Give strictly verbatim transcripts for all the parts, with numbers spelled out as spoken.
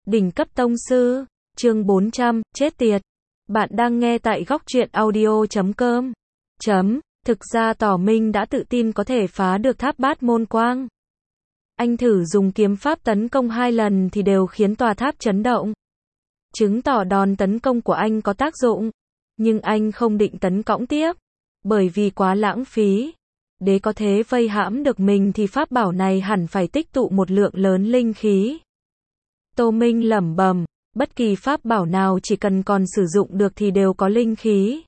Đỉnh cấp tông sư, chương bốn trăm, chết tiệt. Bạn đang nghe tại góc truyện audio chấm com. Chấm, thực ra Tỏ Minh đã tự tin có thể phá được tháp bát môn quang. Anh thử dùng kiếm pháp tấn công hai lần thì đều khiến tòa tháp chấn động. Chứng tỏ đòn tấn công của anh có tác dụng. Nhưng anh không định tấn cõng tiếp. Bởi vì quá lãng phí. Để có thể vây hãm được mình thì pháp bảo này hẳn phải tích tụ một lượng lớn linh khí. Tô Minh lẩm bẩm, bất kỳ pháp bảo nào chỉ cần còn sử dụng được thì đều có linh khí.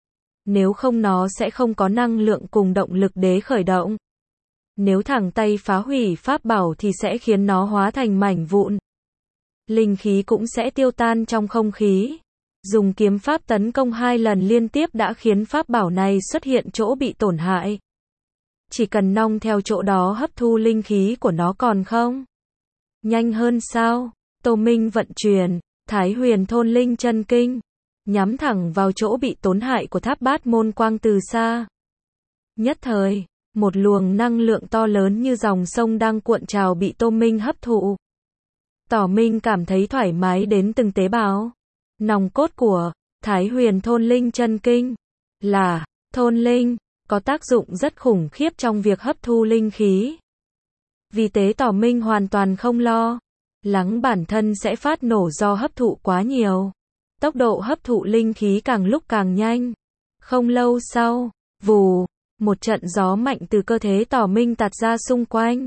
Nếu không nó sẽ không có năng lượng cùng động lực để khởi động. Nếu thẳng tay phá hủy pháp bảo thì sẽ khiến nó hóa thành mảnh vụn. Linh khí cũng sẽ tiêu tan trong không khí. Dùng kiếm pháp tấn công hai lần liên tiếp đã khiến pháp bảo này xuất hiện chỗ bị tổn hại. Chỉ cần nong theo chỗ đó hấp thu linh khí của nó còn không? Nhanh hơn sao? Tô Minh vận chuyển Thái Huyền Thôn Linh Chân Kinh, nhắm thẳng vào chỗ bị tổn hại của tháp bát môn quang từ xa. Nhất thời, một luồng năng lượng to lớn như dòng sông đang cuộn trào bị Tô Minh hấp thụ. Tỏ Minh cảm thấy thoải mái đến từng tế bào. Nòng cốt của Thái Huyền Thôn Linh Chân Kinh là thôn linh, có tác dụng rất khủng khiếp trong việc hấp thu linh khí. Vì thế Tỏ Minh hoàn toàn không lo lắng bản thân sẽ phát nổ do hấp thụ quá nhiều. Tốc độ hấp thụ linh khí càng lúc càng nhanh. Không lâu sau, vù, một trận gió mạnh từ cơ thể Tỏ Minh tạt ra xung quanh.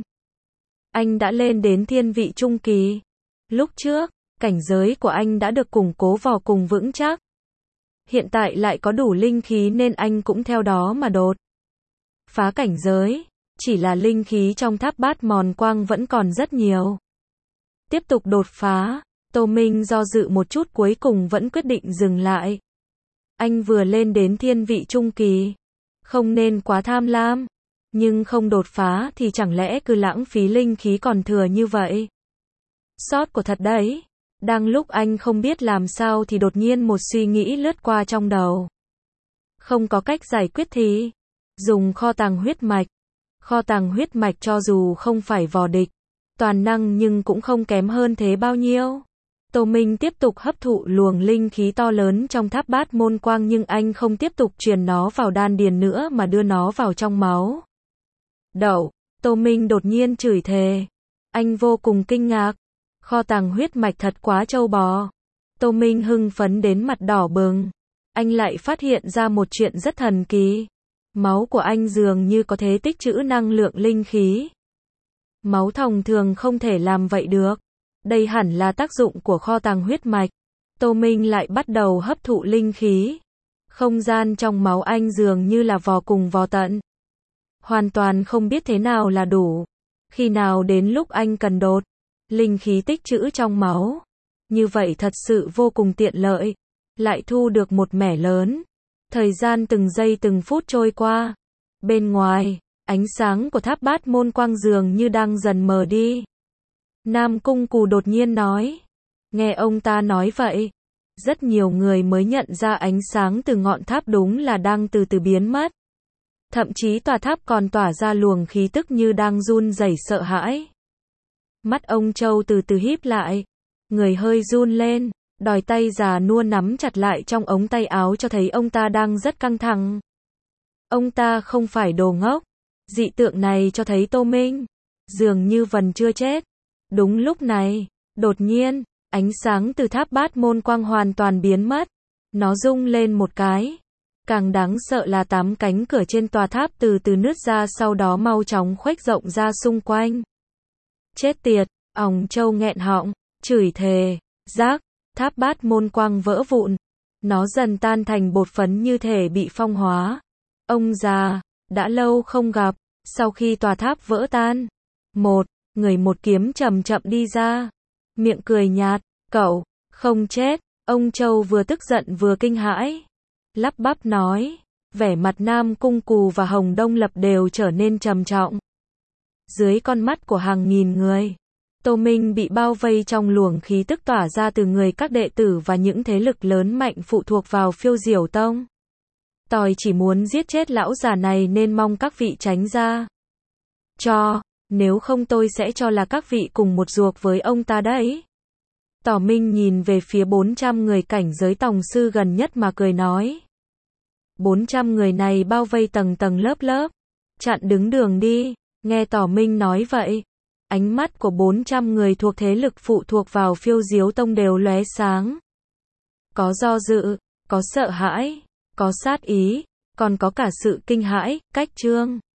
Anh đã lên đến thiên vị trung kỳ. Lúc trước, cảnh giới của anh đã được củng cố vô cùng vững chắc. Hiện tại lại có đủ linh khí nên anh cũng theo đó mà đột phá cảnh giới. Chỉ là linh khí trong tháp bát mòn quang vẫn còn rất nhiều. Tiếp tục đột phá, Tô Minh do dự một chút cuối cùng vẫn quyết định dừng lại. Anh vừa lên đến thiên vị trung kỳ, không nên quá tham lam, nhưng không đột phá thì chẳng lẽ cứ lãng phí linh khí còn thừa như vậy? Sót của thật đấy. Đang lúc anh không biết làm sao thì đột nhiên một suy nghĩ lướt qua trong đầu. Không có cách giải quyết thì dùng kho tàng huyết mạch. Kho tàng huyết mạch cho dù không phải vò địch toàn năng nhưng cũng không kém hơn thế bao nhiêu. Tô Minh tiếp tục hấp thụ luồng linh khí to lớn trong tháp bát môn quang nhưng anh không tiếp tục truyền nó vào đan điền nữa mà đưa nó vào trong máu. Đậu, Tô Minh đột nhiên chửi thề. Anh vô cùng kinh ngạc. Kho tàng huyết mạch thật quá trâu bò. Tô Minh hưng phấn đến mặt đỏ bừng. Anh lại phát hiện ra một chuyện rất thần kỳ. Máu của anh dường như có thể tích trữ năng lượng linh khí. Máu thông thường không thể làm vậy được. Đây hẳn là tác dụng của kho tàng huyết mạch. Tô Minh lại bắt đầu hấp thụ linh khí. Không gian trong máu anh dường như là vò cùng vò tận. Hoàn toàn không biết thế nào là đủ. Khi nào đến lúc anh cần đột linh khí tích trữ trong máu. Như vậy thật sự vô cùng tiện lợi. Lại thu được một mẻ lớn. Thời gian từng giây từng phút trôi qua. Bên ngoài, ánh sáng của tháp bát môn quang dường như đang dần mờ đi. Nam Cung Cù đột nhiên nói. Nghe ông ta nói vậy, rất nhiều người mới nhận ra ánh sáng từ ngọn tháp đúng là đang từ từ biến mất. Thậm chí tòa tháp còn tỏa ra luồng khí tức như đang run rẩy sợ hãi. Mắt ông Châu từ từ híp lại, người hơi run lên, đòi tay già nua nắm chặt lại trong ống tay áo cho thấy ông ta đang rất căng thẳng. Ông ta không phải đồ ngốc. Dị tượng này cho thấy Tô Minh dường như vẫn chưa chết. Đúng lúc này, đột nhiên, ánh sáng từ tháp bát môn quang hoàn toàn biến mất. Nó rung lên một cái. Càng đáng sợ là tám cánh cửa trên tòa tháp từ từ nứt ra sau đó mau chóng khuếch rộng ra xung quanh. Chết tiệt, òng Châu nghẹn họng, chửi thề, rác, tháp bát môn quang vỡ vụn. Nó dần tan thành bột phấn như thể bị phong hóa. Ông già, đã lâu không gặp. Sau khi tòa tháp vỡ tan, một người một kiếm chậm chậm đi ra, miệng cười nhạt, cậu không chết. Ông Châu vừa tức giận vừa kinh hãi, lắp bắp nói. Vẻ mặt Nam Cung Cù và Hồng Đông Lập đều trở nên trầm trọng. Dưới con mắt của hàng nghìn người, Tô Minh bị bao vây trong luồng khí tức tỏa ra từ người các đệ tử và những thế lực lớn mạnh phụ thuộc vào Phiêu Diểu Tông. Tôi chỉ muốn giết chết lão già này nên mong các vị tránh ra. Cho, nếu không tôi sẽ cho là các vị cùng một ruột với ông ta đấy. Tỏ Minh nhìn về phía bốn trăm người cảnh giới tòng sư gần nhất mà cười nói. bốn trăm người này bao vây tầng tầng lớp lớp. Chặn đứng đường đi. Nghe Tỏ Minh nói vậy. Ánh mắt của bốn trăm người thuộc thế lực phụ thuộc vào Phiêu Diếu Tông đều lóe sáng. Có do dự, có sợ hãi, có sát ý, còn có cả sự kinh hãi, cách trương.